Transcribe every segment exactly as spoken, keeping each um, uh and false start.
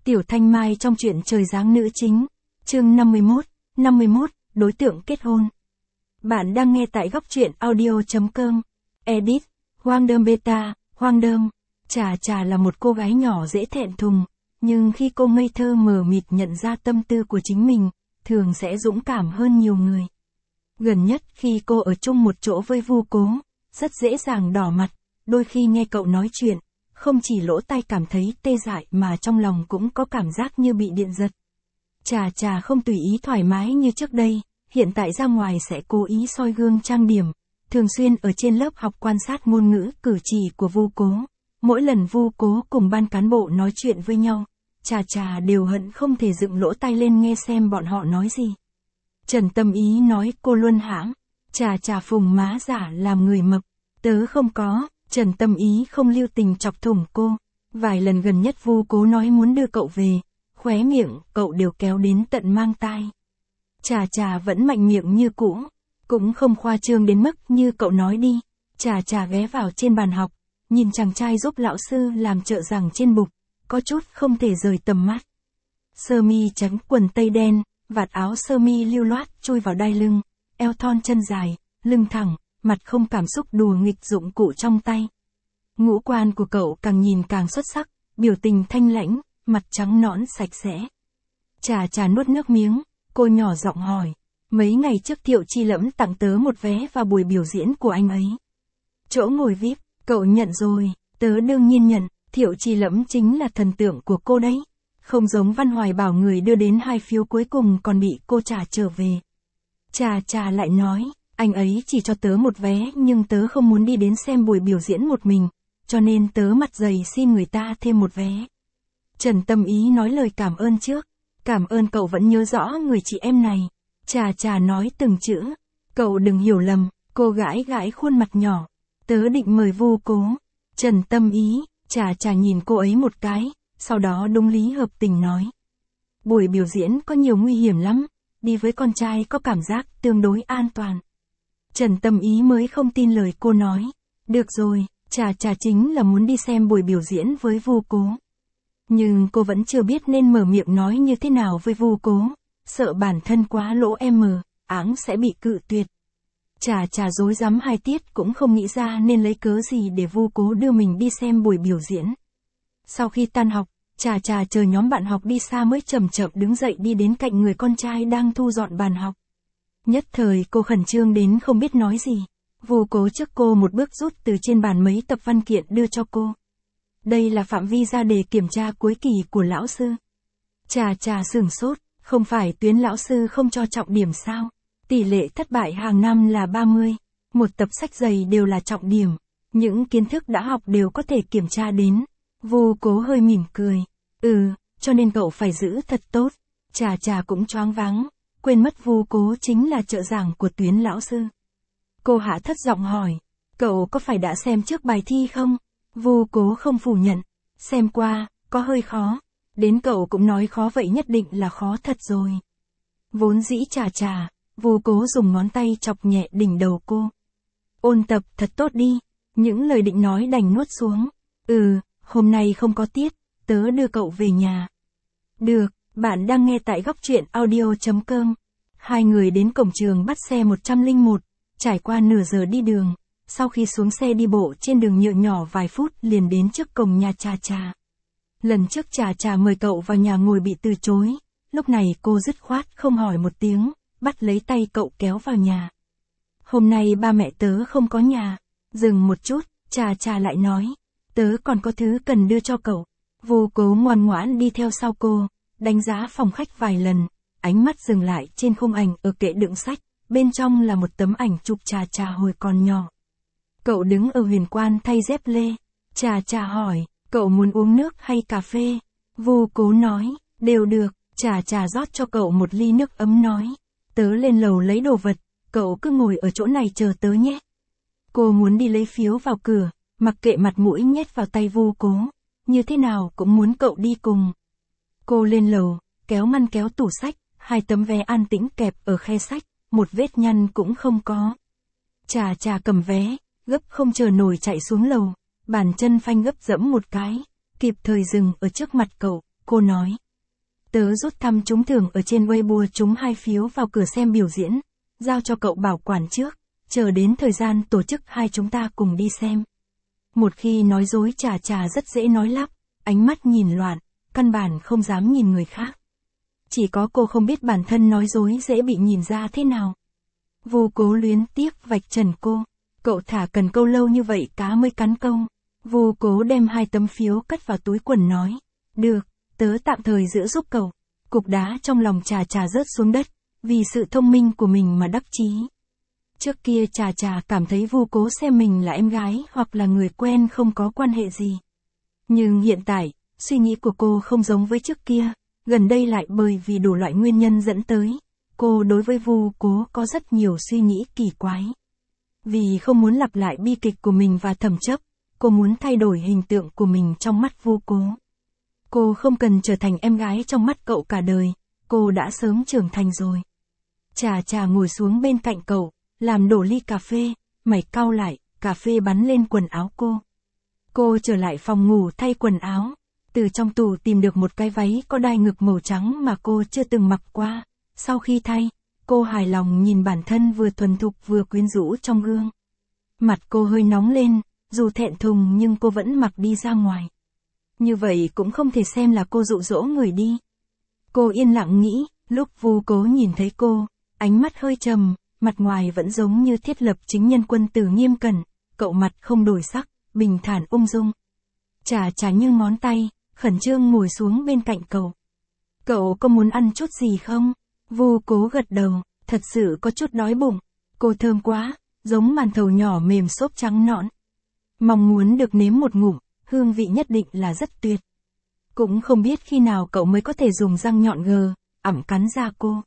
Tiểu Thanh Mai trong truyện Trời Giáng nữ chính, chương năm mươi mốt, năm mươi mốt, đối tượng kết hôn. Bạn đang nghe tại góc truyện audio chấm com. Edit, Hoang Đơm Beta, Hoang Đơm. Trà Trà là một cô gái nhỏ dễ thẹn thùng, nhưng khi cô ngây thơ mờ mịt nhận ra tâm tư của chính mình, thường sẽ dũng cảm hơn nhiều người. Gần nhất khi cô ở chung một chỗ với Vu Cố, rất dễ dàng đỏ mặt, đôi khi nghe cậu nói chuyện, không chỉ lỗ tai cảm thấy tê dại mà trong lòng cũng có cảm giác như bị điện giật. Trà Trà không tùy ý thoải mái như trước đây, hiện tại ra ngoài sẽ cố ý soi gương trang điểm, thường xuyên ở trên lớp học quan sát ngôn ngữ cử chỉ của Vu Cố. Mỗi lần Vu Cố cùng ban cán bộ nói chuyện với nhau, Trà Trà đều hận không thể dựng lỗ tai lên nghe xem bọn họ nói gì. Trần Tâm Ý nói cô luôn hãm, Trà Trà phùng má giả làm người mập, tớ không có. Trần Tâm Ý không lưu tình chọc thủng cô. Vài lần gần nhất Vu Cố nói muốn đưa cậu về, khóe miệng cậu đều kéo đến tận mang tai. Trà Trà vẫn mạnh miệng như cũ, cũng không khoa trương đến mức như cậu nói đi. Trà Trà ghé vào trên bàn học, nhìn chàng trai giúp lão sư làm trợ giảng trên bục, có chút không thể rời tầm mắt. Sơ mi trắng quần tây đen, vạt áo sơ mi lưu loát chui vào đai lưng, eo thon chân dài, lưng thẳng, mặt không cảm xúc đùa nghịch dụng cụ trong tay. Ngũ quan của cậu càng nhìn càng xuất sắc, biểu tình thanh lãnh, mặt trắng nõn sạch sẽ. Trà Trà nuốt nước miếng, cô nhỏ giọng hỏi, mấy ngày trước Thiệu Chi Lẫm tặng tớ một vé vào buổi biểu diễn của anh ấy. Chỗ ngồi vi ai pi, cậu nhận rồi, tớ đương nhiên nhận, Thiệu Chi Lẫm chính là thần tượng của cô đấy. Không giống Văn Hoài Bảo người đưa đến hai phiếu cuối cùng còn bị cô trả trở về. Trà Trà lại nói, anh ấy chỉ cho tớ một vé nhưng tớ không muốn đi đến xem buổi biểu diễn một mình, cho nên tớ mặt dày xin người ta thêm một vé. Trần Tâm Ý nói lời cảm ơn trước, cảm ơn cậu vẫn nhớ rõ người chị em này. Trà Trà nói từng chữ, cậu đừng hiểu lầm, cô gãi gãi khuôn mặt nhỏ, tớ định mời Vu Cố. Trần Tâm Ý, Trà Trà nhìn cô ấy một cái, sau đó đúng lý hợp tình nói. Buổi biểu diễn có nhiều nguy hiểm lắm, đi với con trai có cảm giác tương đối an toàn. Trần Tâm Ý mới không tin lời cô nói. Được rồi, Trà Trà chính là muốn đi xem buổi biểu diễn với Vu Cố. Nhưng cô vẫn chưa biết nên mở miệng nói như thế nào với Vu Cố, sợ bản thân quá lỗ em mờ, áng sẽ bị cự tuyệt. Trà Trà rối rắm hai tiết cũng không nghĩ ra nên lấy cớ gì để Vu Cố đưa mình đi xem buổi biểu diễn. Sau khi tan học, Trà Trà chờ nhóm bạn học đi xa mới chậm chậm đứng dậy đi đến cạnh người con trai đang thu dọn bàn học. Nhất thời cô khẩn trương đến không biết nói gì. Vu Cố trước cô một bước rút từ trên bàn mấy tập văn kiện đưa cho cô. Đây là phạm vi ra đề kiểm tra cuối kỳ của lão sư. Trà Trà sửng sốt, không phải Tuyến lão sư không cho trọng điểm sao? Tỷ lệ thất bại hàng năm là ba mươi, một tập sách dày đều là trọng điểm, những kiến thức đã học đều có thể kiểm tra đến. Vu Cố hơi mỉm cười, ừ, cho nên cậu phải giữ thật tốt. Trà Trà cũng choáng váng, quên mất Vu Cố chính là trợ giảng của Tuyến lão sư. Cô hạ thấp giọng hỏi, cậu có phải đã xem trước bài thi không? Vu Cố không phủ nhận, xem qua, có hơi khó, đến cậu cũng nói khó vậy nhất định là khó thật rồi. Vốn dĩ Trà Trà, Vu Cố dùng ngón tay chọc nhẹ đỉnh đầu cô. Ôn tập thật tốt đi, những lời định nói đành nuốt xuống. Ừ, hôm nay không có tiết, tớ đưa cậu về nhà. Được, bạn đang nghe tại góc truyện audio chấm com. Hai người đến cổng trường bắt xe một không một, trải qua nửa giờ đi đường, sau khi xuống xe đi bộ trên đường nhựa nhỏ vài phút liền đến trước cổng nhà Trà Trà. Lần trước Trà Trà mời cậu vào nhà ngồi bị từ chối, lúc này cô dứt khoát không hỏi một tiếng, bắt lấy tay cậu kéo vào nhà. Hôm nay ba mẹ tớ không có nhà. Dừng một chút, Trà Trà lại nói, tớ còn có thứ cần đưa cho cậu. Vu Cố ngoan ngoãn đi theo sau cô, đánh giá phòng khách vài lần, ánh mắt dừng lại trên khung ảnh ở kệ đựng sách, bên trong là một tấm ảnh chụp Trà Trà hồi còn nhỏ. Cậu đứng ở Huyền Quan thay dép lê. Trà Trà hỏi, cậu muốn uống nước hay cà phê? Vu Cố nói, đều được. Trà Trà rót cho cậu một ly nước ấm nói, tớ lên lầu lấy đồ vật, cậu cứ ngồi ở chỗ này chờ tớ nhé. Cô muốn đi lấy phiếu vào cửa, mặc kệ mặt mũi nhét vào tay Vu Cố, như thế nào cũng muốn cậu đi cùng. Cô lên lầu, kéo ngăn kéo tủ sách, hai tấm vé an tĩnh kẹp ở khe sách, một vết nhăn cũng không có. Trà Trà cầm vé, gấp không chờ nổi chạy xuống lầu, bàn chân phanh gấp dẫm một cái, kịp thời dừng ở trước mặt cậu, cô nói. Tớ rút thăm trúng thưởng ở trên Weibo trúng hai phiếu vào cửa xem biểu diễn, giao cho cậu bảo quản trước, chờ đến thời gian tổ chức hai chúng ta cùng đi xem. Một khi nói dối Trà Trà rất dễ nói lắp, ánh mắt nhìn loạn, căn bản không dám nhìn người khác. Chỉ có cô không biết bản thân nói dối dễ bị nhìn ra thế nào. Vu Cố luyến tiếc vạch trần cô, cậu thả cần câu lâu như vậy cá mới cắn câu. Vu Cố đem hai tấm phiếu cất vào túi quần nói, được, tớ tạm thời giữ giúp cậu. Cục đá trong lòng Trà Trà rớt xuống đất, vì sự thông minh của mình mà đắc chí. Trước kia Trà Trà cảm thấy Vu Cố xem mình là em gái hoặc là người quen không có quan hệ gì. Nhưng hiện tại, suy nghĩ của cô không giống với trước kia, gần đây lại bởi vì đủ loại nguyên nhân dẫn tới. Cô đối với Vu Cố có rất nhiều suy nghĩ kỳ quái. Vì không muốn lặp lại bi kịch của mình và Thẩm Chấp, cô muốn thay đổi hình tượng của mình trong mắt Vu Cố. Cô không cần trở thành em gái trong mắt cậu cả đời, cô đã sớm trưởng thành rồi. Trà Trà ngồi xuống bên cạnh cậu, làm đổ ly cà phê, mày cau lại, cà phê bắn lên quần áo cô. Cô trở lại phòng ngủ thay quần áo, từ trong tủ tìm được một cái váy có đai ngực màu trắng mà cô chưa từng mặc qua. Sau khi thay, cô hài lòng nhìn bản thân vừa thuần thục vừa quyến rũ trong gương. Mặt cô hơi nóng lên, dù thẹn thùng nhưng cô vẫn mặc đi ra ngoài. Như vậy cũng không thể xem là cô dụ dỗ người đi. Cô yên lặng nghĩ, lúc Vu Cố nhìn thấy cô, ánh mắt hơi trầm, mặt ngoài vẫn giống như thiết lập chính nhân quân tử nghiêm cẩn, cậu mặt không đổi sắc, bình thản ung dung. Trà Trà như ngón tay, khẩn trương ngồi xuống bên cạnh cậu. Cậu có muốn ăn chút gì không? Vu Cố gật đầu, thật sự có chút đói bụng. Cô thơm quá, giống màn thầu nhỏ mềm xốp trắng nõn. Mong muốn được nếm một ngụm, hương vị nhất định là rất tuyệt. Cũng không biết khi nào cậu mới có thể dùng răng nhọn gờ, ẵm cắn da cô.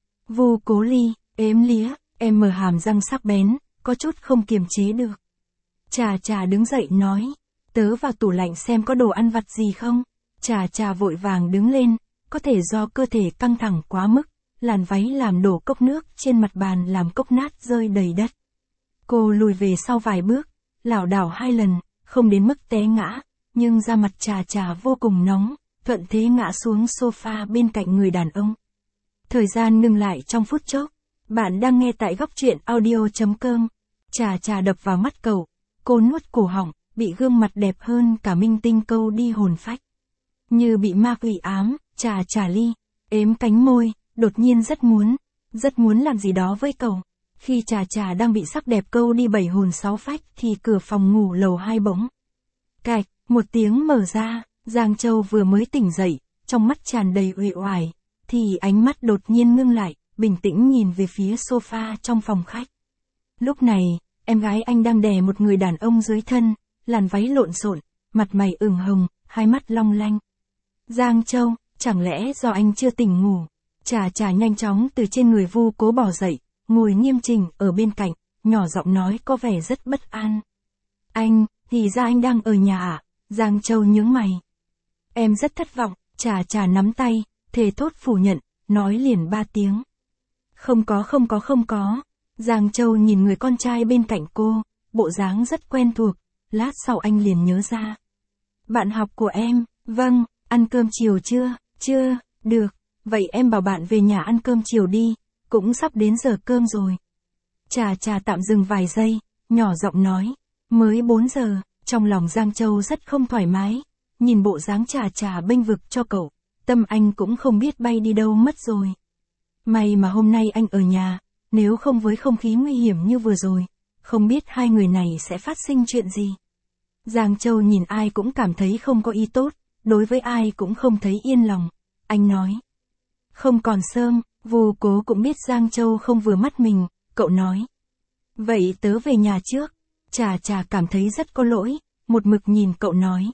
Vu Cố ly, ếm lía, em mở hàm răng sắc bén, có chút không kiềm chế được. Trà Trà đứng dậy nói, tớ vào tủ lạnh xem có đồ ăn vặt gì không. Trà Trà vội vàng đứng lên, có thể do cơ thể căng thẳng quá mức, làn váy làm đổ cốc nước trên mặt bàn làm cốc nát rơi đầy đất. Cô lùi về sau vài bước, lảo đảo hai lần, không đến mức té ngã, nhưng da mặt Trà Trà vô cùng nóng, thuận thế ngã xuống sofa bên cạnh người đàn ông. Thời gian ngừng lại trong phút chốc. Bạn đang nghe tại góc truyện audio chấm com. Trà Trà đập vào mắt cậu, cô nuốt cổ họng, bị gương mặt đẹp hơn cả minh tinh câu đi hồn phách. Như bị ma quỷ ám, Trà Trà ly, ếm cánh môi, đột nhiên rất muốn, rất muốn làm gì đó với cậu. Khi Trà Trà đang bị sắc đẹp câu đi bảy hồn sáu phách thì cửa phòng ngủ lầu hai bỗng. Cạch, một tiếng mở ra, Giang Châu vừa mới tỉnh dậy, trong mắt tràn đầy uể oải, thì ánh mắt đột nhiên ngưng lại, bình tĩnh nhìn về phía sofa trong phòng khách. Lúc này, em gái anh đang đè một người đàn ông dưới thân, làn váy lộn xộn, mặt mày ửng hồng, hai mắt long lanh. Giang Châu, chẳng lẽ do anh chưa tỉnh ngủ? Trà Trà nhanh chóng từ trên người Vu Cố bò dậy, ngồi nghiêm chỉnh ở bên cạnh, nhỏ giọng nói có vẻ rất bất an. Anh, thì ra anh đang ở nhà à? Giang Châu nhướng mày. Em rất thất vọng. Trà Trà nắm tay, thề thốt phủ nhận, nói liền ba tiếng. Không có không có không có. Giang Châu nhìn người con trai bên cạnh cô, bộ dáng rất quen thuộc, lát sau anh liền nhớ ra. Bạn học của em, vâng, ăn cơm chiều chưa? Chưa, được, vậy em bảo bạn về nhà ăn cơm chiều đi, cũng sắp đến giờ cơm rồi. Trà Trà tạm dừng vài giây, nhỏ giọng nói, mới bốn giờ, trong lòng Giang Châu rất không thoải mái, nhìn bộ dáng Trà Trà bênh vực cho cậu, tâm anh cũng không biết bay đi đâu mất rồi. May mà hôm nay anh ở nhà, nếu không với không khí nguy hiểm như vừa rồi, không biết hai người này sẽ phát sinh chuyện gì. Giang Châu nhìn ai cũng cảm thấy không có ý tốt, đối với ai cũng không thấy yên lòng. Anh nói, không còn sớm, Vu Cố cũng biết Giang Châu không vừa mắt mình, cậu nói. Vậy tớ về nhà trước. Trà Trà cảm thấy rất có lỗi, một mực nhìn cậu nói.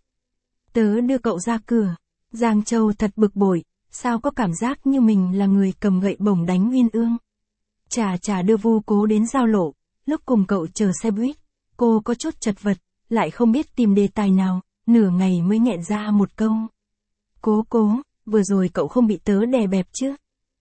Tớ đưa cậu ra cửa. Giang Châu thật bực bội, sao có cảm giác như mình là người cầm gậy bổng đánh Uyên Ương. Trà Trà đưa Vu Cố đến giao lộ, lúc cùng cậu chờ xe buýt, cô có chút chật vật, lại không biết tìm đề tài nào, nửa ngày mới nghẹn ra một câu. Cố cố, vừa rồi cậu không bị tớ đè bẹp chứ?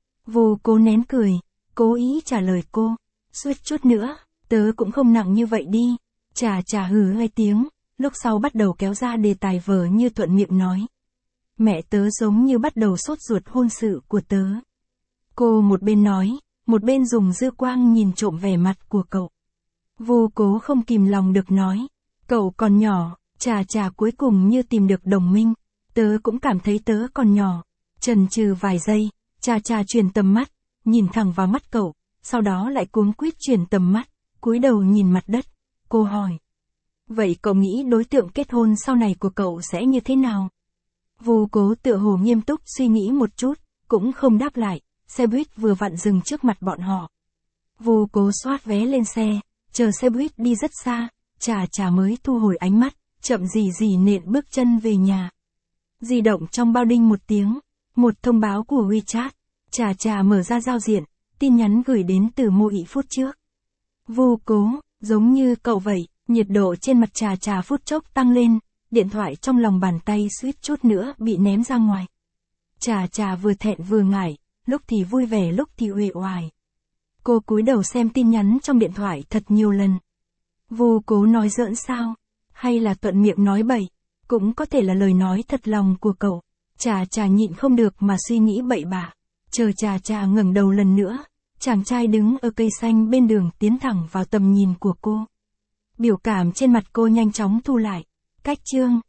Vu Cố nén cười, cố ý trả lời cô, suýt chút nữa, tớ cũng không nặng như vậy đi. Trà Trà hừ hai tiếng, lúc sau bắt đầu kéo ra đề tài vờ như thuận miệng nói. mẹ tớ giống như bắt đầu sốt ruột hôn sự của tớ. Cô một bên nói, một bên dùng dư quang nhìn trộm vẻ mặt của cậu. Vu Cố không kìm lòng được nói, cậu còn nhỏ, chà chà cuối cùng như tìm được đồng minh, tớ cũng cảm thấy tớ còn nhỏ. Chần chừ vài giây, chà chà chuyển tầm mắt, nhìn thẳng vào mắt cậu, sau đó lại cuống quýt chuyển tầm mắt, cúi đầu nhìn mặt đất. Cô hỏi, vậy cậu nghĩ đối tượng kết hôn sau này của cậu sẽ như thế nào? Vu Cố tựa hồ nghiêm túc suy nghĩ một chút, cũng không đáp lại. Xe buýt vừa vặn dừng trước mặt bọn họ. Vu Cố soát vé lên xe, chờ xe buýt đi rất xa, chà chà mới thu hồi ánh mắt, chậm gì gì nện bước chân về nhà. Di động trong bao đinh một tiếng, một thông báo của WeChat, chà chà mở ra giao diện, tin nhắn gửi đến từ Mộ Ỷ phút trước. Vu Cố, giống như cậu vậy, nhiệt độ trên mặt chà chà phút chốc tăng lên, điện thoại trong lòng bàn tay suýt chút nữa bị ném ra ngoài. Chà chà vừa thẹn vừa ngại, lúc thì vui vẻ lúc thì uể oải. Cô cúi đầu xem tin nhắn trong điện thoại thật nhiều lần. Vu Cố nói giỡn sao? Hay là thuận miệng nói bậy? Cũng có thể là lời nói thật lòng của cậu. Chà chà nhịn không được mà suy nghĩ bậy bạ. Chờ chà chà ngẩng đầu lần nữa, chàng trai đứng ở cây xanh bên đường tiến thẳng vào tầm nhìn của cô. Biểu cảm trên mặt cô nhanh chóng thu lại. Cách chương